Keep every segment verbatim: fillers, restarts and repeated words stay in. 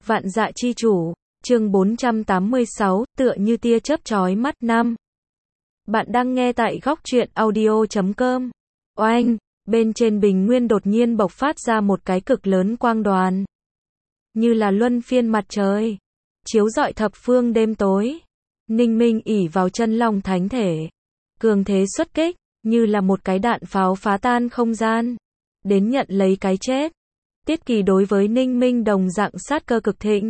Vạn dạ chi chủ, chương bốn trăm tám mươi sáu, tựa như tia chớp chói mắt năm. Bạn đang nghe tại góc truyện audio chấm com. Oanh, bên trên bình nguyên đột nhiên bộc phát ra một cái cực lớn quang đoàn. Như là luân phiên mặt trời, chiếu rọi thập phương đêm tối. Ninh Minh ỷ vào chân long thánh thể, cường thế xuất kích, như là một cái đạn pháo phá tan không gian, đến nhận lấy cái chết. Tiết Kỳ đối với Ninh Minh đồng dạng sát cơ cực thịnh.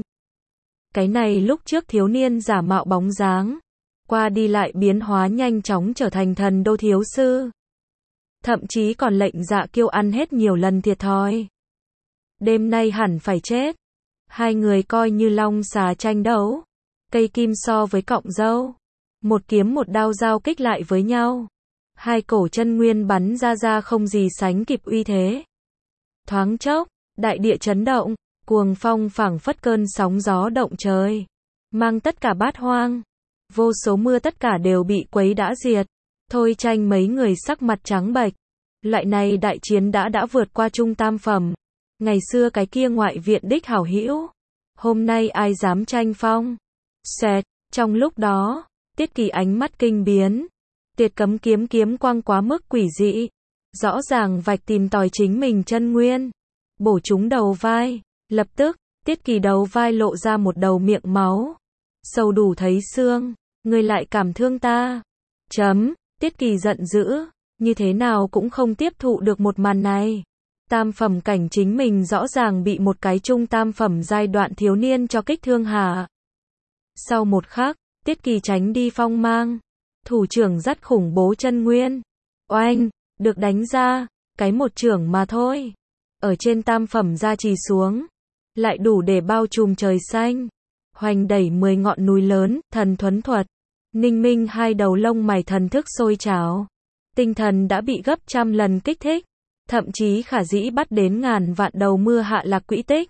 Cái này lúc trước thiếu niên giả mạo bóng dáng, qua đi lại biến hóa nhanh chóng trở thành thần đô thiếu sư. Thậm chí còn lệnh Dạ Kiêu ăn hết nhiều lần thiệt thòi. Đêm nay hẳn phải chết. Hai người coi như long xà tranh đấu. Cây kim so với cọng dâu. Một kiếm một đao giao kích lại với nhau. Hai cổ chân nguyên bắn ra ra không gì sánh kịp uy thế. Thoáng chốc, đại địa chấn động, cuồng phong phảng phất cơn sóng gió động trời, mang tất cả bát hoang. Vô số mưa tất cả đều bị quấy đã diệt. Thôi Tranh mấy người sắc mặt trắng bệch. Loại này đại chiến đã đã vượt qua trung tam phẩm. Ngày xưa cái kia ngoại viện đích hảo hữu. Hôm nay ai dám tranh phong? Xẹt, trong lúc đó, Tiết Kỳ ánh mắt kinh biến. Tuyệt cấm kiếm kiếm quang quá mức quỷ dị. Rõ ràng vạch tìm tòi chính mình chân nguyên. Bổ trúng đầu vai. Lập tức, Tiết Kỳ đầu vai lộ ra một đầu miệng máu. Sâu đủ thấy xương. Ngươi lại cảm thương ta. Chấm, Tiết Kỳ giận dữ. Như thế nào cũng không tiếp thụ được một màn này. Tam phẩm cảnh chính mình rõ ràng bị một cái trung tam phẩm giai đoạn thiếu niên cho kích thương hạ. Sau một khắc, Tiết Kỳ tránh đi phong mang. Thủ trưởng dắt khủng bố chân nguyên. Oanh, được đánh ra, cái một trưởng mà thôi. Ở trên tam phẩm gia trì xuống, lại đủ để bao trùm trời xanh. Hoành đẩy mười ngọn núi lớn, thần thuấn thuật. Ninh Minh hai đầu lông mày thần thức sôi trào. Tinh thần đã bị gấp trăm lần kích thích. Thậm chí khả dĩ bắt đến ngàn vạn đầu mưa hạ lạc quỹ tích.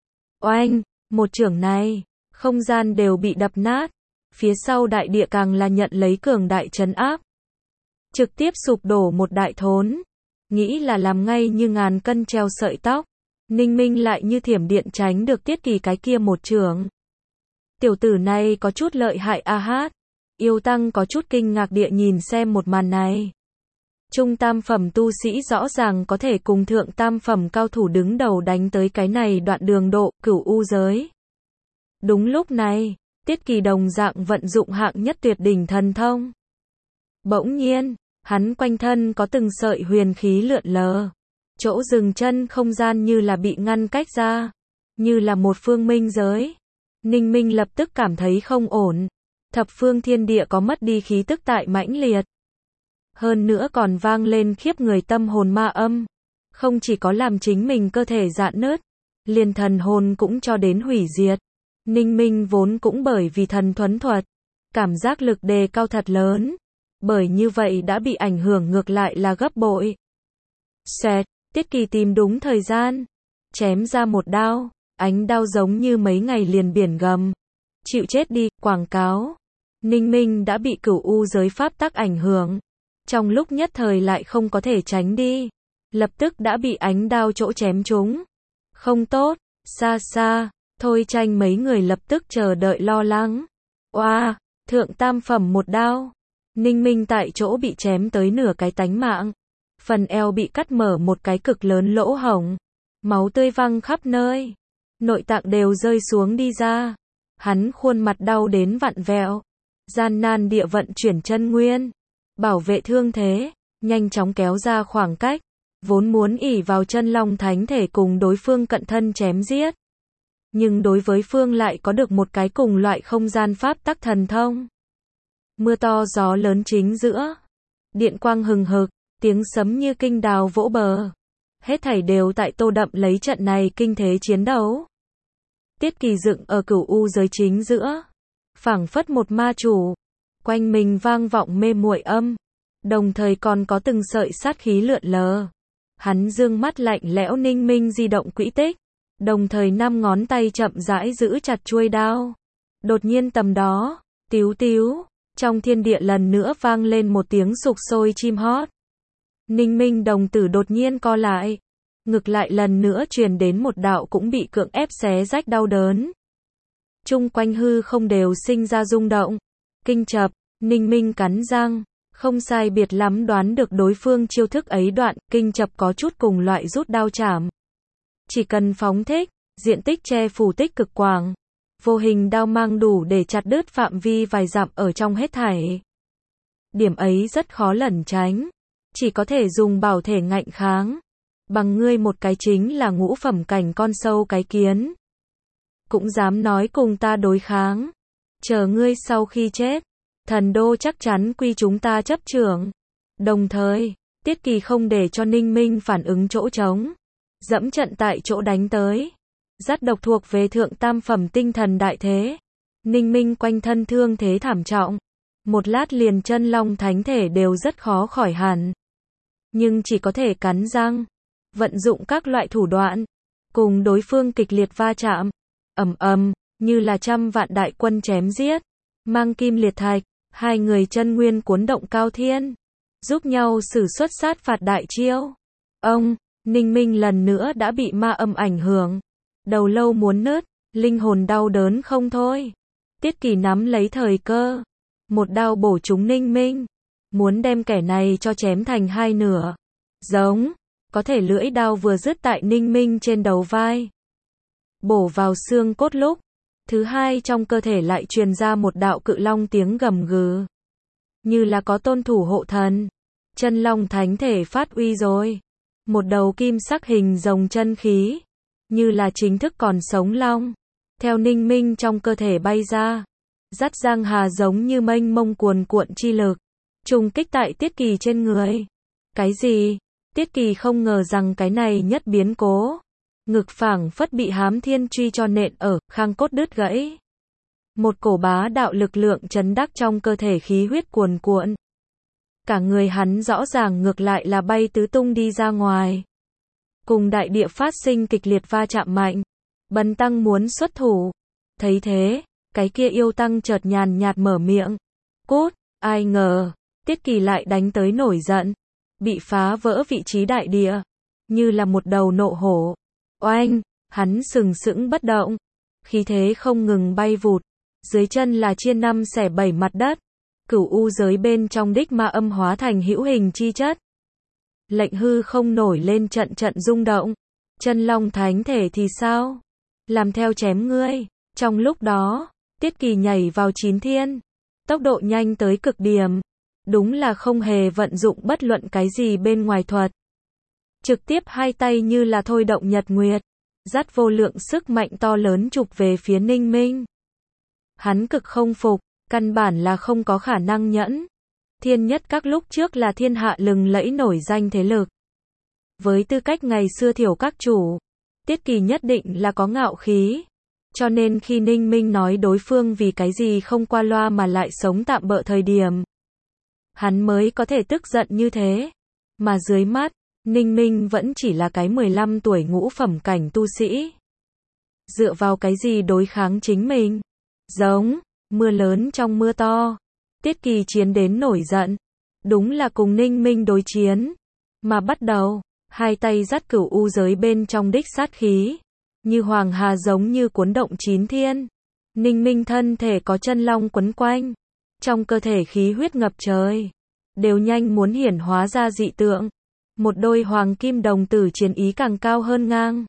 Oanh, một trưởng này, không gian đều bị đập nát. Phía sau đại địa càng là nhận lấy cường đại trấn áp. Trực tiếp sụp đổ một đại thốn. Nghĩ là làm ngay như ngàn cân treo sợi tóc. Ninh Minh lại như thiểm điện tránh được Tiết Kỳ cái kia một trường. Tiểu tử này có chút lợi hại a hát. Yêu Tăng có chút kinh ngạc địa nhìn xem một màn này. Trung tam phẩm tu sĩ rõ ràng có thể cùng thượng tam phẩm cao thủ đứng đầu đánh tới cái này đoạn đường độ cửu u giới. Đúng lúc này, Tiết Kỳ đồng dạng vận dụng hạng nhất tuyệt đỉnh thần thông. Bỗng nhiên, hắn quanh thân có từng sợi huyền khí lượn lờ. Chỗ dừng chân không gian như là bị ngăn cách ra. Như là một phương minh giới. Ninh Minh lập tức cảm thấy không ổn. Thập phương thiên địa có mất đi khí tức tại mãnh liệt. Hơn nữa còn vang lên khiếp người tâm hồn ma âm. Không chỉ có làm chính mình cơ thể rạn nứt, liền thần hồn cũng cho đến hủy diệt. Ninh Minh vốn cũng bởi vì thần thuấn thuật, cảm giác lực đề cao thật lớn. Bởi như vậy đã bị ảnh hưởng ngược lại là gấp bội. Xẹt, Tiết Kỳ tìm đúng thời gian. Chém ra một đao, ánh đao giống như mấy ngày liền biển gầm. Chịu chết đi, quảng cáo. Ninh Minh đã bị cửu u giới pháp tắc ảnh hưởng. Trong lúc nhất thời lại không có thể tránh đi. Lập tức đã bị ánh đao chỗ chém trúng. Không tốt, xa xa, Thôi Tranh mấy người lập tức chờ đợi lo lắng. Oa, wow, thượng tam phẩm một đao. Ninh Minh tại chỗ bị chém tới nửa cái tánh mạng. Phần eo bị cắt mở một cái cực lớn lỗ hổng. Máu tươi văng khắp nơi. Nội tạng đều rơi xuống đi ra. Hắn khuôn mặt đau đến vặn vẹo. Gian nan địa vận chuyển chân nguyên. Bảo vệ thương thế. Nhanh chóng kéo ra khoảng cách. Vốn muốn ỷ vào chân long thánh thể cùng đối phương cận thân chém giết. Nhưng đối với phương lại có được một cái cùng loại không gian pháp tắc thần thông. Mưa to gió lớn chính giữa. Điện quang hừng hực. Tiếng sấm như kinh đào vỗ bờ. Hết thảy đều tại tô đậm lấy trận này kinh thế chiến đấu. Tiết Kỳ dựng ở cửu u giới chính giữa. Phảng phất một ma chủ. Quanh mình vang vọng mê muội âm. Đồng thời còn có từng sợi sát khí lượn lờ. Hắn dương mắt lạnh lẽo Ninh Minh di động quỹ tích. Đồng thời năm ngón tay chậm rãi giữ chặt chuôi đao. Đột nhiên tầm đó, tíu tíu, trong thiên địa lần nữa vang lên một tiếng sục sôi chim hót. Ninh Minh đồng tử đột nhiên co lại. ngực lại lần nữa truyền đến một đạo cũng bị cưỡng ép xé rách đau đớn. Chung quanh hư không đều sinh ra rung động. Kinh chập, Ninh Minh cắn răng, không sai biệt lắm đoán được đối phương chiêu thức ấy đoạn, kinh chập có chút cùng loại rút đao chảm. Chỉ cần phóng thích, diện tích che phủ tích cực quảng, vô hình đao mang đủ để chặt đứt phạm vi vài dặm ở trong hết thảy. Điểm ấy rất khó lẩn tránh, chỉ có thể dùng bảo thể ngạnh kháng. Bằng ngươi một cái chính là ngũ phẩm cảnh con sâu cái kiến, cũng dám nói cùng ta đối kháng. Chờ ngươi sau khi chết, thần đô chắc chắn quy chúng ta chấp trưởng. Đồng thời, Tiết Kỳ không để cho Ninh Minh phản ứng chỗ trống, dẫm trận tại chỗ đánh tới. Dắt độc thuộc về thượng tam phẩm tinh thần đại thế. Ninh Minh quanh thân thương thế thảm trọng, một lát liền chân long thánh thể đều rất khó khỏi hẳn. Nhưng chỉ có thể cắn răng, vận dụng các loại thủ đoạn, cùng đối phương kịch liệt va chạm, ầm ầm, như là trăm vạn đại quân chém giết, mang kim liệt thạch, hai người chân nguyên cuốn động cao thiên, giúp nhau sử xuất sát phạt đại chiêu. Ông, Ninh Minh lần nữa đã bị ma âm ảnh hưởng, đầu lâu muốn nứt, linh hồn đau đớn không thôi. Tiết Kỳ nắm lấy thời cơ, một đao bổ trúng Ninh Minh, muốn đem kẻ này cho chém thành hai nửa. Giống, có thể lưỡi đao vừa dứt tại Ninh Minh trên đầu vai, bổ vào xương cốt lúc, thứ hai trong cơ thể lại truyền ra một đạo cự long tiếng gầm gừ, như là có tôn thủ hộ thần. Chân long thánh thể phát uy rồi, một đầu kim sắc hình rồng chân khí, như là chính thức còn sống long, theo Ninh Minh trong cơ thể bay ra, dắt giang hà giống như mênh mông cuồn cuộn chi lực, trùng kích tại Tiết Kỳ trên người. Cái gì? Tiết Kỳ không ngờ rằng cái này nhất biến cố, ngực phảng phất bị hám thiên truy cho nện ở, khang cốt đứt gãy. Một cổ bá đạo lực lượng chấn đắc trong cơ thể khí huyết cuồn cuộn. Cả người hắn rõ ràng ngược lại là bay tứ tung đi ra ngoài. Cùng đại địa phát sinh kịch liệt va chạm mạnh. Bần tăng muốn xuất thủ. Thấy thế, cái kia yêu tăng chợt nhàn nhạt mở miệng. Cút, ai ngờ, Tiết Kỳ lại đánh tới nổi giận. Bị phá vỡ vị trí đại địa, như là một đầu nộ hổ. Oanh, hắn sừng sững bất động, khí thế không ngừng bay vụt, dưới chân là chia năm xẻ bảy mặt đất, cửu u giới bên trong đích ma âm hóa thành hữu hình chi chất. Lệnh hư không nổi lên trận trận rung động, chân long thánh thể thì sao? Làm theo chém ngươi. Trong lúc đó, Tiết Kỳ nhảy vào chín thiên, tốc độ nhanh tới cực điểm, đúng là không hề vận dụng bất luận cái gì bên ngoài thuật. Trực tiếp hai tay như là thôi động nhật nguyệt, dắt vô lượng sức mạnh to lớn chụp về phía Ninh Minh. Hắn cực không phục, căn bản là không có khả năng nhẫn. Thiên nhất các lúc trước là thiên hạ lừng lẫy nổi danh thế lực. Với tư cách ngày xưa thiểu các chủ, Tiết Kỳ nhất định là có ngạo khí. Cho nên khi Ninh Minh nói đối phương vì cái gì không qua loa mà lại sống tạm bợ thời điểm, hắn mới có thể tức giận như thế. Mà dưới mắt, Ninh Minh vẫn chỉ là cái mười lăm tuổi ngũ phẩm cảnh tu sĩ. Dựa vào cái gì đối kháng chính mình? Giống, mưa lớn trong mưa to. Tiết Kỳ chiến đến nổi giận. Đúng là cùng Ninh Minh đối chiến. Mà bắt đầu, hai tay dắt cửu u giới bên trong đích sát khí. Như hoàng hà giống như cuốn động chín thiên. Ninh Minh thân thể có chân long quấn quanh. Trong cơ thể khí huyết ngập trời. Đều nhanh muốn hiển hóa ra dị tượng. Một đôi hoàng kim đồng tử chiến ý càng cao hơn ngang.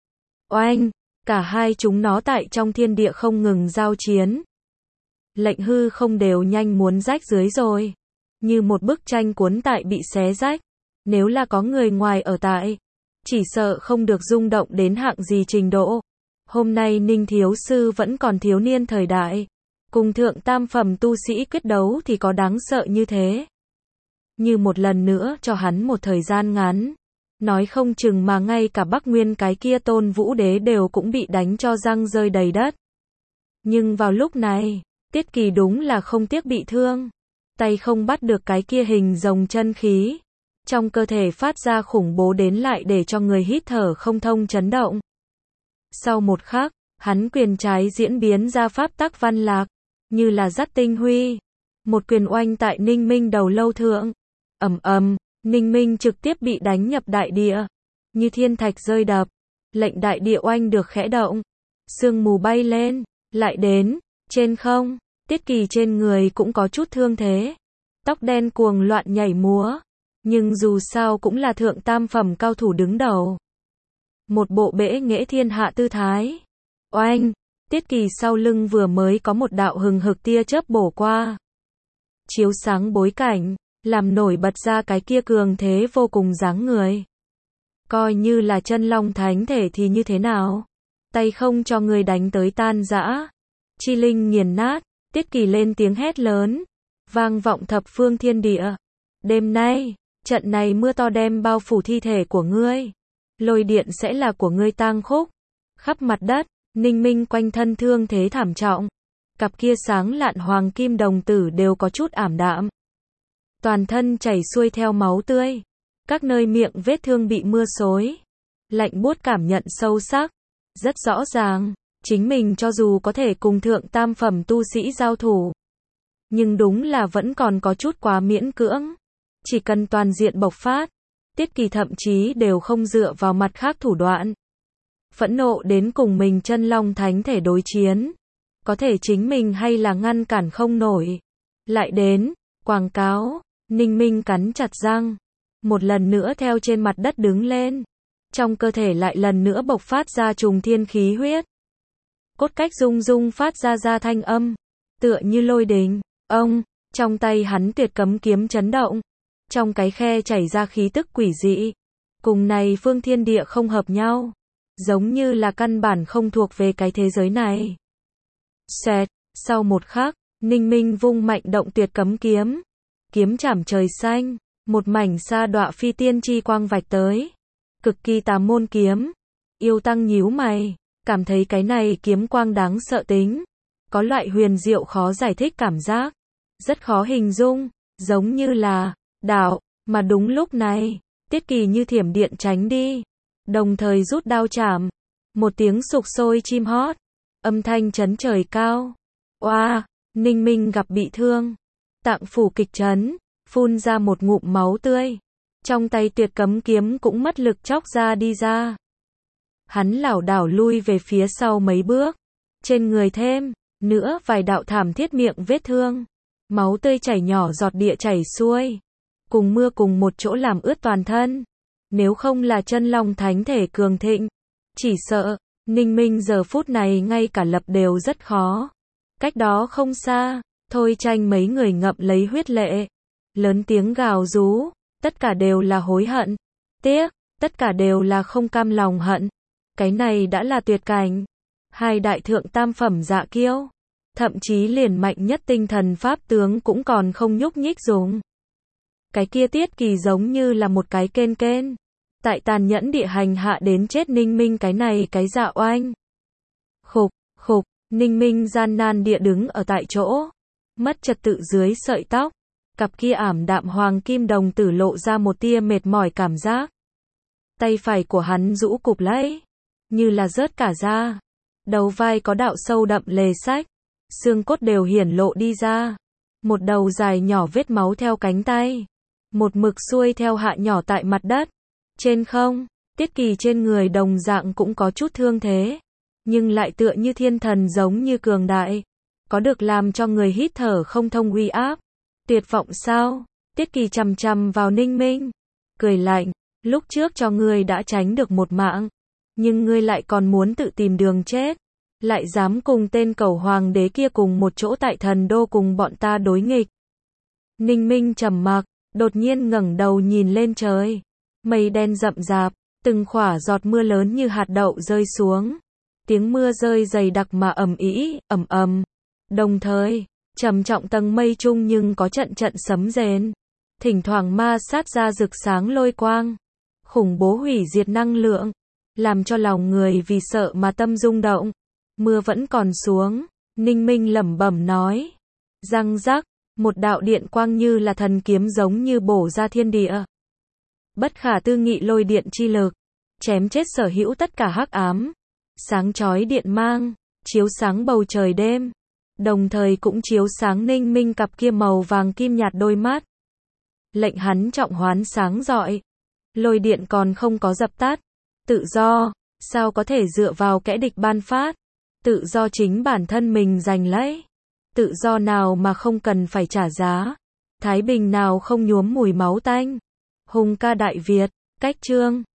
Oanh, cả hai chúng nó tại trong thiên địa không ngừng giao chiến. Lệnh hư không đều nhanh muốn rách dưới rồi. Như một bức tranh cuốn tại bị xé rách. Nếu là có người ngoài ở tại, chỉ sợ không được rung động đến hạng gì trình độ. Hôm nay Ninh Thiếu Sư vẫn còn thiếu niên thời đại. Cùng thượng tam phẩm tu sĩ quyết đấu thì có đáng sợ như thế. Như một lần nữa cho hắn một thời gian ngắn. Nói không chừng mà ngay cả Bắc Nguyên cái kia Tôn Vũ Đế đều cũng bị đánh cho răng rơi đầy đất. Nhưng vào lúc này, Tiết Kỳ đúng là không tiếc bị thương. Tay không bắt được cái kia hình rồng chân khí. Trong cơ thể phát ra khủng bố đến lại để cho người hít thở không thông chấn động. Sau một khắc, hắn quyền trái diễn biến ra pháp tắc văn lạc, như là dắt tinh huy. Một quyền oanh tại Ninh Minh đầu lâu thượng. Ầm ầm, Ninh Minh trực tiếp bị đánh nhập đại địa. như thiên thạch rơi đập, lệnh đại địa oanh được khẽ động, sương mù bay lên, lại đến, trên không, Tiết Kỳ trên người cũng có chút thương thế, tóc đen cuồng loạn nhảy múa, nhưng dù sao cũng là thượng tam phẩm cao thủ đứng đầu. Một bộ bẽ nghệ thiên hạ tư thái. Oanh, Tiết Kỳ sau lưng vừa mới có một đạo hừng hực tia chớp bổ qua, chiếu sáng bối cảnh, làm nổi bật ra cái kia cường thế vô cùng dáng người. Coi như là chân long thánh thể thì như thế nào? Tay không cho người đánh tới tan rã. Chi linh nghiền nát, Tiết Kỳ lên tiếng hét lớn, vang vọng thập phương thiên địa. Đêm nay, trận này mưa to đem bao phủ thi thể của ngươi. Lôi điện sẽ là của ngươi tang khúc. Khắp mặt đất, Ninh Minh quanh thân thương thế thảm trọng. Cặp kia sáng lạn hoàng kim đồng tử đều có chút ảm đạm. Toàn thân chảy xuôi theo máu tươi. Các nơi miệng vết thương bị mưa xối. Lạnh buốt cảm nhận sâu sắc. Rất rõ ràng, chính mình cho dù có thể cùng thượng tam phẩm tu sĩ giao thủ, nhưng đúng là vẫn còn có chút quá miễn cưỡng. Chỉ cần toàn diện bộc phát, Tiết Kỳ thậm chí đều không dựa vào mặt khác thủ đoạn. Phẫn nộ đến cùng mình chân long thánh thể đối chiến. Có thể chính mình hay là ngăn cản không nổi. Lại đến, quảng cáo, Ninh Minh cắn chặt răng. Một lần nữa theo trên mặt đất đứng lên. Trong cơ thể lại lần nữa bộc phát ra trùng thiên khí huyết. Cốt cách rung rung phát ra ra thanh âm. Tựa như lôi đình. Ông, trong tay hắn tuyệt cấm kiếm chấn động. Trong cái khe chảy ra khí tức quỷ dị. Cùng này phương thiên địa không hợp nhau. Giống như là căn bản không thuộc về cái thế giới này. Xẹt, sau một khắc, Ninh Minh vung mạnh động tuyệt cấm kiếm. Kiếm chảm trời xanh, một mảnh sa đọa phi tiên chi quang vạch tới. Cực kỳ tà môn kiếm. Yêu tăng nhíu mày, cảm thấy cái này kiếm quang đáng sợ tính. Có loại huyền diệu khó giải thích cảm giác. Rất khó hình dung, giống như là đạo, mà đúng lúc này, Tiết Kỳ như thiểm điện tránh đi. Đồng thời rút đao chảm. Một tiếng sục sôi chim hót. Âm thanh chấn trời cao. Oa, Ninh Minh gặp bị thương. Tạng phủ kịch chấn, phun ra một ngụm máu tươi. Trong tay tuyệt cấm kiếm cũng mất lực chóc ra đi ra. Hắn lảo đảo lui về phía sau mấy bước. Trên người thêm, nữa vài đạo thảm thiết miệng vết thương. Máu tươi chảy nhỏ giọt địa chảy xuôi. Cùng mưa cùng một chỗ làm ướt toàn thân. Nếu không là chân long thánh thể cường thịnh, chỉ sợ, Ninh Minh giờ phút này ngay cả lập đều rất khó. Cách đó không xa, Thôi Tranh mấy người ngậm lấy huyết lệ. Lớn tiếng gào rú, tất cả đều là hối hận. Tiếc, tất cả đều là không cam lòng hận. Cái này đã là tuyệt cảnh. Hai đại thượng tam phẩm dạ kiêu. Thậm chí liền mạnh nhất tinh thần pháp tướng cũng còn không nhúc nhích dùng. Cái kia Tiết Kỳ giống như là một cái kên kên. Tại tàn nhẫn địa hành hạ đến chết Ninh Minh cái này cái dạ oanh. Khục, khục, Ninh Minh gian nan địa đứng ở tại chỗ. Mất trật tự dưới sợi tóc. Cặp kia ảm đạm hoàng kim đồng tử lộ ra một tia mệt mỏi cảm giác. Tay phải của hắn rũ cụp lấy. Như là rớt cả ra. Đầu vai có đạo sâu đậm lề sách. Xương cốt đều hiển lộ đi ra. Một đầu dài nhỏ vết máu theo cánh tay. Một mực xuôi theo hạ nhỏ tại mặt đất. Trên không, Tiết Kỳ trên người đồng dạng cũng có chút thương thế. Nhưng lại tựa như thiên thần giống như cường đại. Có được làm cho người hít thở không thông uy áp. Tuyệt vọng sao? Tiết Kỳ chằm chằm vào Ninh Minh. Cười lạnh, lúc trước cho ngươi đã tránh được một mạng. Nhưng ngươi lại còn muốn tự tìm đường chết. Lại dám cùng tên cẩu hoàng đế kia cùng một chỗ tại thần đô cùng bọn ta đối nghịch. Ninh Minh trầm mặc, đột nhiên ngẩng đầu nhìn lên trời. Mây đen rậm rạp, từng khỏa giọt mưa lớn như hạt đậu rơi xuống. Tiếng mưa rơi dày đặc mà ầm ĩ, ầm ầm. Đồng thời, trầm trọng tầng mây chung nhưng có trận trận sấm rền. Thỉnh thoảng ma sát ra rực sáng lôi quang. Khủng bố hủy diệt năng lượng. Làm cho lòng người vì sợ mà tâm rung động. Mưa vẫn còn xuống. Ninh Minh lẩm bẩm nói. Răng rắc, một đạo điện quang như là thần kiếm giống như bổ ra thiên địa. Bất khả tư nghị lôi điện chi lực. Chém chết sở hữu tất cả hắc ám. Sáng chói điện mang. Chiếu sáng bầu trời đêm. Đồng thời cũng chiếu sáng Ninh Minh cặp kia màu vàng kim nhạt đôi mắt. Lệnh hắn trọng hoán sáng rọi. Lôi điện còn không có dập tắt. Tự do, sao có thể dựa vào kẻ địch ban phát? Tự do chính bản thân mình giành lấy. Tự do nào mà không cần phải trả giá? Thái bình nào không nhuốm mùi máu tanh? Hùng ca Đại Việt, cách chương